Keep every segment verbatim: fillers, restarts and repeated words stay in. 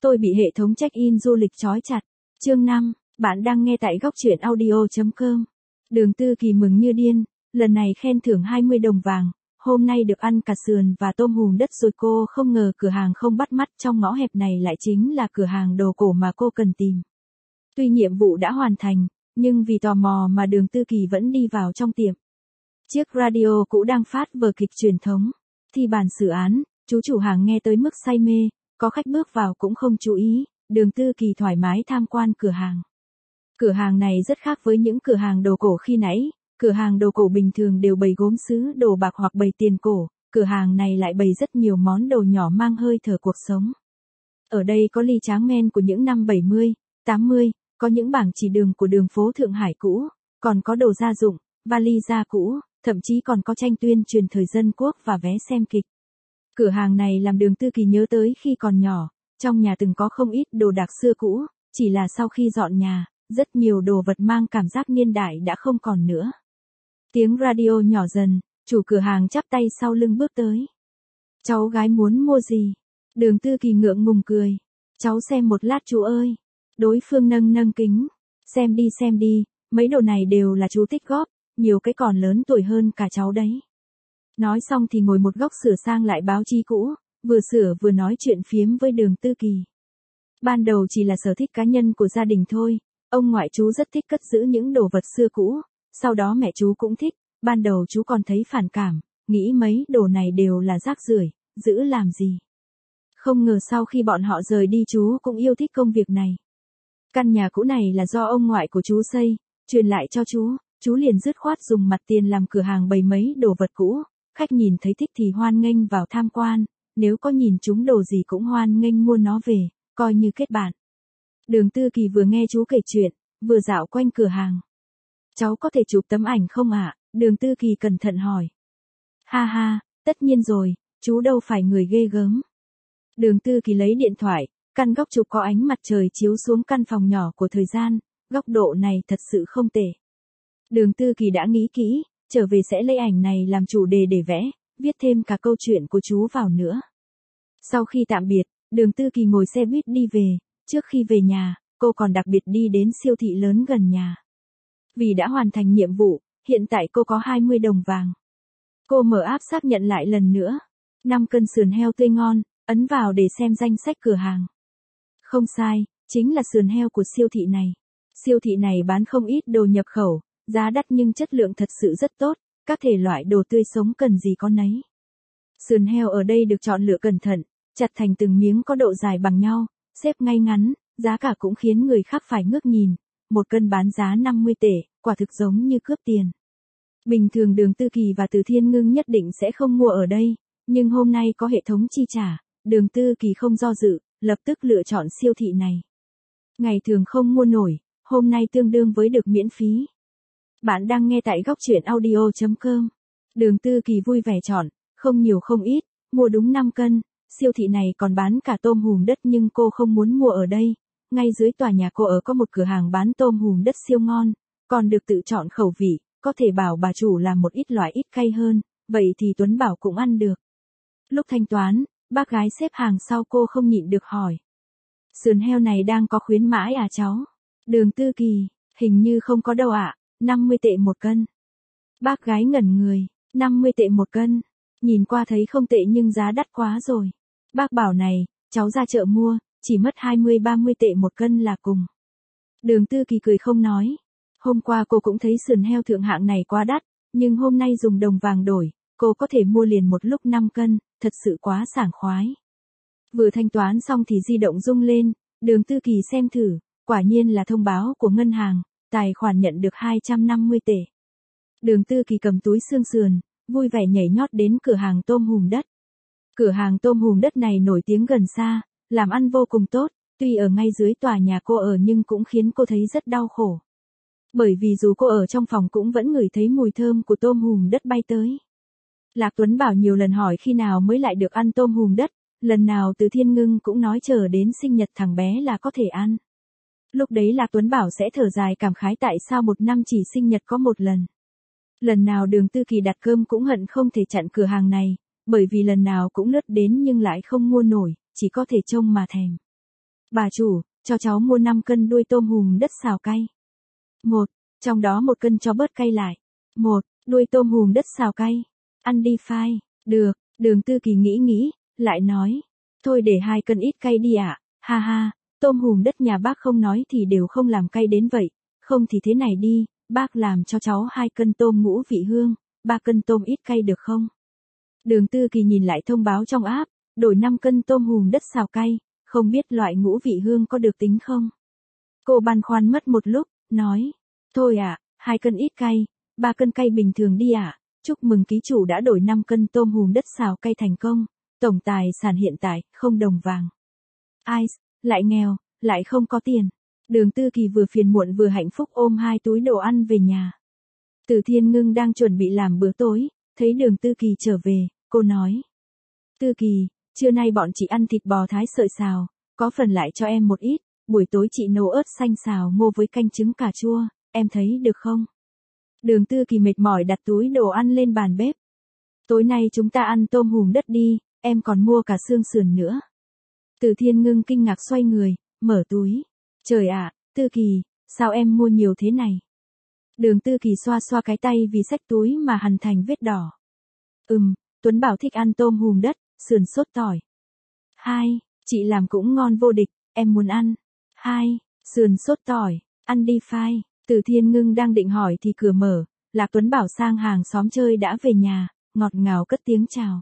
Tôi bị hệ thống check-in du lịch trói chặt. Chương năm, bạn đang nghe tại góc truyện audio chấm com. Đường Tư Kỳ mừng như điên, lần này khen thưởng hai mươi đồng vàng, hôm nay được ăn cả sườn và tôm hùm đất rồi. Cô không ngờ cửa hàng không bắt mắt trong ngõ hẹp này lại chính là cửa hàng đồ cổ mà cô cần tìm. Tuy nhiệm vụ đã hoàn thành, nhưng vì tò mò mà Đường Tư Kỳ vẫn đi vào trong tiệm. Chiếc radio cũ đang phát vở kịch truyền thống, thi bàn xử án, chú chủ hàng nghe tới mức say mê, có khách bước vào cũng không chú ý, Đường Tư Kỳ thoải mái tham quan cửa hàng. Cửa hàng này rất khác với những cửa hàng đồ cổ khi nãy, cửa hàng đồ cổ bình thường đều bày gốm sứ, đồ bạc hoặc bày tiền cổ, cửa hàng này lại bày rất nhiều món đồ nhỏ mang hơi thở cuộc sống. Ở đây có ly tráng men của những năm bảy mươi, tám mươi, có những bảng chỉ đường của đường phố Thượng Hải cũ, còn có đồ gia dụng, vali da cũ, thậm chí còn có tranh tuyên truyền thời dân quốc và vé xem kịch. Cửa hàng này làm Đường Tư Kỳ nhớ tới khi còn nhỏ, trong nhà từng có không ít đồ đạc xưa cũ, chỉ là sau khi dọn nhà, rất nhiều đồ vật mang cảm giác niên đại đã không còn nữa. Tiếng radio nhỏ dần, chủ cửa hàng chắp tay sau lưng bước tới. Cháu gái muốn mua gì? Đường Tư Kỳ ngượng ngùng cười. Cháu xem một lát chú ơi. Đối phương nâng nâng kính. Xem đi xem đi, mấy đồ này đều là chú tích góp, nhiều cái còn lớn tuổi hơn cả cháu đấy. Nói xong thì ngồi một góc sửa sang lại báo chí cũ, vừa sửa vừa nói chuyện phiếm với Đường Tư Kỳ. Ban đầu chỉ là sở thích cá nhân của gia đình thôi, ông ngoại chú rất thích cất giữ những đồ vật xưa cũ, sau đó mẹ chú cũng thích, ban đầu chú còn thấy phản cảm, nghĩ mấy đồ này đều là rác rưởi, giữ làm gì. Không ngờ sau khi bọn họ rời đi chú cũng yêu thích công việc này. Căn nhà cũ này là do ông ngoại của chú xây, truyền lại cho chú, chú liền dứt khoát dùng mặt tiền làm cửa hàng bày mấy đồ vật cũ, khách nhìn thấy thích thì hoan nghênh vào tham quan, nếu có nhìn trúng đồ gì cũng hoan nghênh mua nó về, coi như kết bạn. Đường Tư Kỳ vừa nghe chú kể chuyện, vừa dạo quanh cửa hàng. Cháu có thể chụp tấm ảnh không ạ? Đường Tư Kỳ cẩn thận hỏi. Ha ha, tất nhiên rồi, chú đâu phải người ghê gớm. Đường Tư Kỳ lấy điện thoại, căn góc chụp có ánh mặt trời chiếu xuống căn phòng nhỏ của thời gian, góc độ này thật sự không tệ. Đường Tư Kỳ đã nghĩ kỹ, trở về sẽ lấy ảnh này làm chủ đề để vẽ, viết thêm cả câu chuyện của chú vào nữa. Sau khi tạm biệt, Đường Tư Kỳ ngồi xe buýt đi về, trước khi về nhà, cô còn đặc biệt đi đến siêu thị lớn gần nhà. Vì đã hoàn thành nhiệm vụ, hiện tại cô có hai mươi đồng vàng. Cô mở app xác nhận lại lần nữa. năm cân sườn heo tươi ngon, ấn vào để xem danh sách cửa hàng. Không sai, chính là sườn heo của siêu thị này. Siêu thị này bán không ít đồ nhập khẩu, giá đắt nhưng chất lượng thật sự rất tốt, các thể loại đồ tươi sống cần gì có nấy. Sườn heo ở đây được chọn lựa cẩn thận, chặt thành từng miếng có độ dài bằng nhau, xếp ngay ngắn, giá cả cũng khiến người khác phải ngước nhìn. Một cân bán giá năm mươi tệ, quả thực giống như cướp tiền. Bình thường Đường Tư Kỳ và Từ Thiên Ngưng nhất định sẽ không mua ở đây, nhưng hôm nay có hệ thống chi trả, Đường Tư Kỳ không do dự, lập tức lựa chọn siêu thị này. Ngày thường không mua nổi, hôm nay tương đương với được miễn phí. Bạn đang nghe tại góc truyện audio chấm com. Đường Tư Kỳ vui vẻ chọn, không nhiều không ít, mua đúng năm cân, siêu thị này còn bán cả tôm hùm đất nhưng cô không muốn mua ở đây. Ngay dưới tòa nhà cô ở có một cửa hàng bán tôm hùm đất siêu ngon, còn được tự chọn khẩu vị, có thể bảo bà chủ làm một ít loại ít cay hơn, vậy thì Tuấn Bảo cũng ăn được. Lúc thanh toán, bác gái xếp hàng sau cô không nhịn được hỏi. Sườn heo này đang có khuyến mãi à cháu? Đường Tư Kỳ, hình như không có đâu ạ, năm mươi tệ một cân. Bác gái ngẩn người, năm mươi tệ một cân, nhìn qua thấy không tệ nhưng giá đắt quá rồi. Bác bảo này, cháu ra chợ mua, chỉ mất hai mươi ba mươi tệ một cân là cùng. Đường Tư Kỳ cười không nói. Hôm qua cô cũng thấy sườn heo thượng hạng này quá đắt, nhưng hôm nay dùng đồng vàng đổi, cô có thể mua liền một lúc năm cân, thật sự quá sảng khoái. Vừa thanh toán xong thì di động rung lên, Đường Tư Kỳ xem thử, quả nhiên là thông báo của ngân hàng, tài khoản nhận được hai trăm năm mươi tệ. Đường Tư Kỳ cầm túi xương sườn, vui vẻ nhảy nhót đến cửa hàng tôm hùm đất. Cửa hàng tôm hùm đất này nổi tiếng gần xa, làm ăn vô cùng tốt, tuy ở ngay dưới tòa nhà cô ở nhưng cũng khiến cô thấy rất đau khổ. Bởi vì dù cô ở trong phòng cũng vẫn ngửi thấy mùi thơm của tôm hùm đất bay tới. Lạc Tuấn Bảo nhiều lần hỏi khi nào mới lại được ăn tôm hùm đất, lần nào Từ Thiên Ngưng cũng nói chờ đến sinh nhật thằng bé là có thể ăn. Lúc đấy Lạc Tuấn Bảo sẽ thở dài cảm khái tại sao một năm chỉ sinh nhật có một lần. Lần nào Đường Tư Kỳ đặt cơm cũng hận không thể chặn cửa hàng này, bởi vì lần nào cũng lướt đến nhưng lại không mua nổi, chỉ có thể trông mà thèm. Bà chủ, cho cháu mua năm cân đuôi tôm hùm đất xào cay. Một, trong đó một cân cho bớt cay lại. Một, đuôi tôm hùm đất xào cay. Ăn đi phai. Được, Đường Tư Kỳ nghĩ nghĩ, lại nói. Thôi để hai cân ít cay đi ạ, à? Ha ha, tôm hùm đất nhà bác không nói thì đều không làm cay đến vậy. Không thì thế này đi, bác làm cho cháu hai cân tôm ngũ vị hương, ba cân tôm ít cay được không? Đường Tư Kỳ nhìn lại thông báo trong app, đổi năm cân tôm hùm đất xào cay, không biết loại ngũ vị hương có được tính không? Cô băn khoăn mất một lúc, nói. Thôi ạ, à, hai cân ít cay, ba cân cay bình thường đi ạ. À. Chúc mừng ký chủ đã đổi năm cân tôm hùm đất xào cay thành công. Tổng tài sản hiện tại, không đồng vàng. Ai, lại nghèo, lại không có tiền. Đường Tư Kỳ vừa phiền muộn vừa hạnh phúc ôm hai túi đồ ăn về nhà. Từ Thiên Ngưng đang chuẩn bị làm bữa tối, thấy Đường Tư Kỳ trở về, cô nói. Tư Kỳ, trưa nay bọn chị ăn thịt bò thái sợi xào, có phần lại cho em một ít, buổi tối chị nấu ớt xanh xào ngô với canh trứng cà chua, em thấy được không? Đường Tư Kỳ mệt mỏi đặt túi đồ ăn lên bàn bếp. Tối nay chúng ta ăn tôm hùm đất đi, em còn mua cả xương sườn nữa. Từ Thiên Ngưng kinh ngạc xoay người, mở túi. Trời ạ, à, Tư Kỳ, sao em mua nhiều thế này? Đường Tư Kỳ xoa xoa cái tay vì xách túi mà hằn thành vết đỏ. Ừm, Tuấn Bảo thích ăn tôm hùm đất, sườn sốt tỏi. Hai, chị làm cũng ngon vô địch, em muốn ăn. Hai, sườn sốt tỏi, ăn đi phai. Từ Thiên Ngưng đang định hỏi thì cửa mở, Lạc Tuấn Bảo sang hàng xóm chơi đã về nhà, ngọt ngào cất tiếng chào.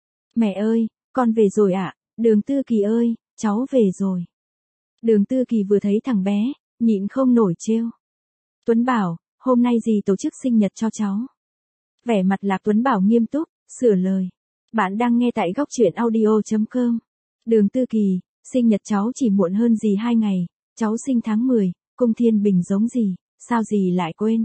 Mẹ ơi, con về rồi ạ, à? Đường Tư Kỳ ơi, cháu về rồi. Đường Tư Kỳ vừa thấy thằng bé, nhịn không nổi trêu. Tuấn Bảo, hôm nay gì tổ chức sinh nhật cho cháu? Vẻ mặt Lạc Tuấn Bảo nghiêm túc, sửa lời. Bạn đang nghe tại góc truyện audio chấm com. Đường Tư Kỳ, sinh nhật cháu chỉ muộn hơn gì hai ngày, cháu sinh tháng mười, cung thiên bình giống gì, sao gì lại quên?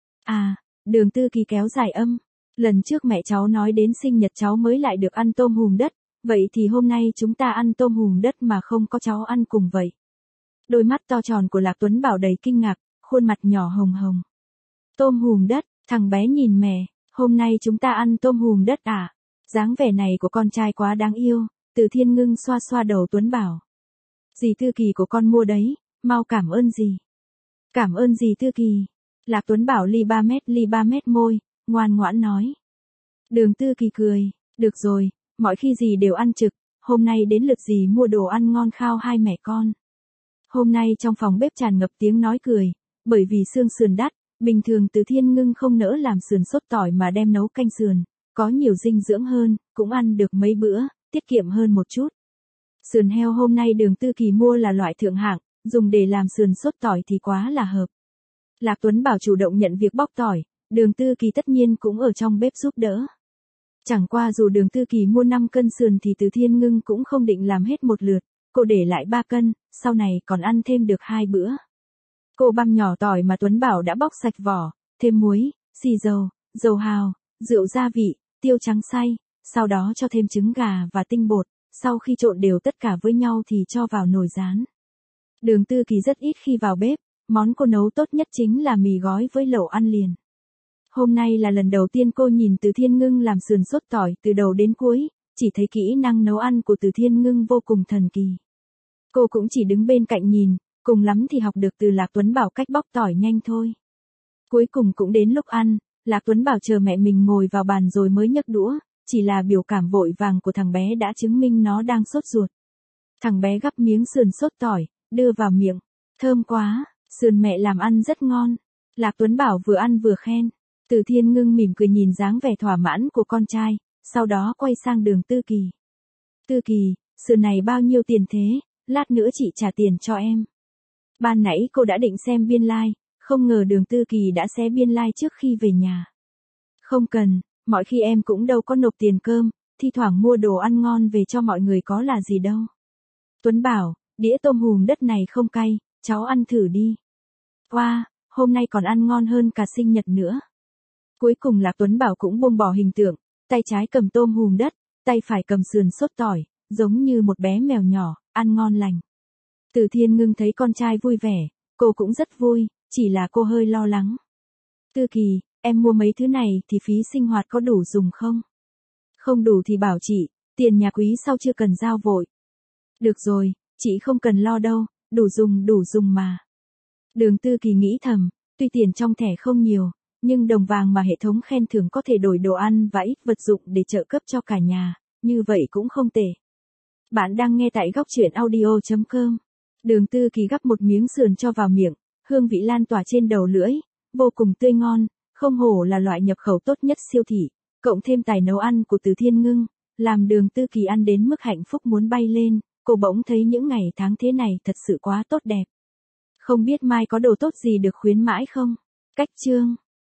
À, Đường Tư Kỳ kéo dài âm. Lần trước mẹ cháu nói đến sinh nhật cháu mới lại được ăn tôm hùm đất, vậy thì hôm nay chúng ta ăn tôm hùm đất mà không có cháu ăn cùng vậy. Đôi mắt to tròn của Lạc Tuấn Bảo đầy kinh ngạc, khuôn mặt nhỏ hồng hồng. Tôm hùm đất, thằng bé nhìn mẹ, hôm nay chúng ta ăn tôm hùm đất à? Dáng vẻ này của con trai quá đáng yêu, Từ Thiên Ngưng xoa xoa đầu Tuấn Bảo. Dì Tư Kỳ của con mua đấy, mau cảm ơn dì. Cảm ơn dì Tư Kỳ. Lạc Tuấn Bảo ly ba mét ly ba mét môi, ngoan ngoãn nói. Đường Tư Kỳ cười, được rồi, mọi khi dì đều ăn trực, hôm nay đến lượt dì mua đồ ăn ngon khao hai mẹ con. Hôm nay trong phòng bếp tràn ngập tiếng nói cười, bởi vì xương sườn đắt, bình thường Từ Thiên Ngưng không nỡ làm sườn sốt tỏi mà đem nấu canh sườn, có nhiều dinh dưỡng hơn, cũng ăn được mấy bữa, tiết kiệm hơn một chút. Sườn heo hôm nay Đường Tư Kỳ mua là loại thượng hạng, dùng để làm sườn sốt tỏi thì quá là hợp. Lạc Tuấn Bảo chủ động nhận việc bóc tỏi, Đường Tư Kỳ tất nhiên cũng ở trong bếp giúp đỡ. Chẳng qua dù Đường Tư Kỳ mua năm cân sườn thì Từ Thiên Ngưng cũng không định làm hết một lượt, cô để lại ba cân, sau này còn ăn thêm được hai bữa. Cô băm nhỏ tỏi mà Tuấn Bảo đã bóc sạch vỏ, thêm muối, xì dầu, dầu hào, rượu gia vị, tiêu trắng xay, sau đó cho thêm trứng gà và tinh bột, sau khi trộn đều tất cả với nhau thì cho vào nồi rán. Đường Tư Kỳ rất ít khi vào bếp, món cô nấu tốt nhất chính là mì gói với lẩu ăn liền. Hôm nay là lần đầu tiên cô nhìn Từ Thiên Ngưng làm sườn sốt tỏi từ đầu đến cuối, chỉ thấy kỹ năng nấu ăn của Từ Thiên Ngưng vô cùng thần kỳ. Cô cũng chỉ đứng bên cạnh nhìn, cùng lắm thì học được từ Lạc Tuấn Bảo cách bóc tỏi nhanh thôi. Cuối cùng cũng đến lúc ăn, Lạc Tuấn Bảo chờ mẹ mình ngồi vào bàn rồi mới nhấc đũa, chỉ là biểu cảm vội vàng của thằng bé đã chứng minh nó đang sốt ruột. Thằng bé gắp miếng sườn sốt tỏi, đưa vào miệng, thơm quá, sườn mẹ làm ăn rất ngon. Lạc Tuấn Bảo vừa ăn vừa khen. Từ Thiên Ngưng mỉm cười nhìn dáng vẻ thỏa mãn của con trai, sau đó quay sang Đường Tư Kỳ. Tư Kỳ, sườn này bao nhiêu tiền thế, lát nữa chị trả tiền cho em. Ban nãy cô đã định xem biên lai, like, không ngờ Đường Tư Kỳ đã xé biên lai like trước khi về nhà. Không cần, mọi khi em cũng đâu có nộp tiền cơm, thi thoảng mua đồ ăn ngon về cho mọi người có là gì đâu. Tuấn Bảo, đĩa tôm hùm đất này không cay, cháu ăn thử đi. Wow, hôm nay còn ăn ngon hơn cả sinh nhật nữa. Cuối cùng Lạc Tuấn Bảo cũng buông bỏ hình tượng, tay trái cầm tôm hùm đất, tay phải cầm sườn sốt tỏi, giống như một bé mèo nhỏ, ăn ngon lành. Từ Thiên Ngưng thấy con trai vui vẻ, cô cũng rất vui, chỉ là cô hơi lo lắng. Tư Kỳ, em mua mấy thứ này thì phí sinh hoạt có đủ dùng không? Không đủ thì bảo chị, tiền nhà quý sau chưa cần giao vội. Được rồi, Chị không cần lo đâu, đủ dùng đủ dùng mà. Đường Tư Kỳ nghĩ thầm, tuy tiền trong thẻ không nhiều, nhưng đồng vàng mà hệ thống khen thưởng có thể đổi đồ ăn và ít vật dụng để trợ cấp cho cả nhà, như vậy cũng không tệ. Bạn đang nghe tại góc truyện audio chấm com. Đường Tư Kỳ gắp một miếng sườn cho vào miệng, hương vị lan tỏa trên đầu lưỡi, vô cùng tươi ngon, không hổ là loại nhập khẩu tốt nhất siêu thị, cộng thêm tài nấu ăn của Từ Thiên Ngưng, làm Đường Tư Kỳ ăn đến mức hạnh phúc muốn bay lên, cô bỗng thấy những ngày tháng thế này thật sự quá tốt đẹp. Không biết mai có đồ tốt gì được khuyến mãi không? Cách chương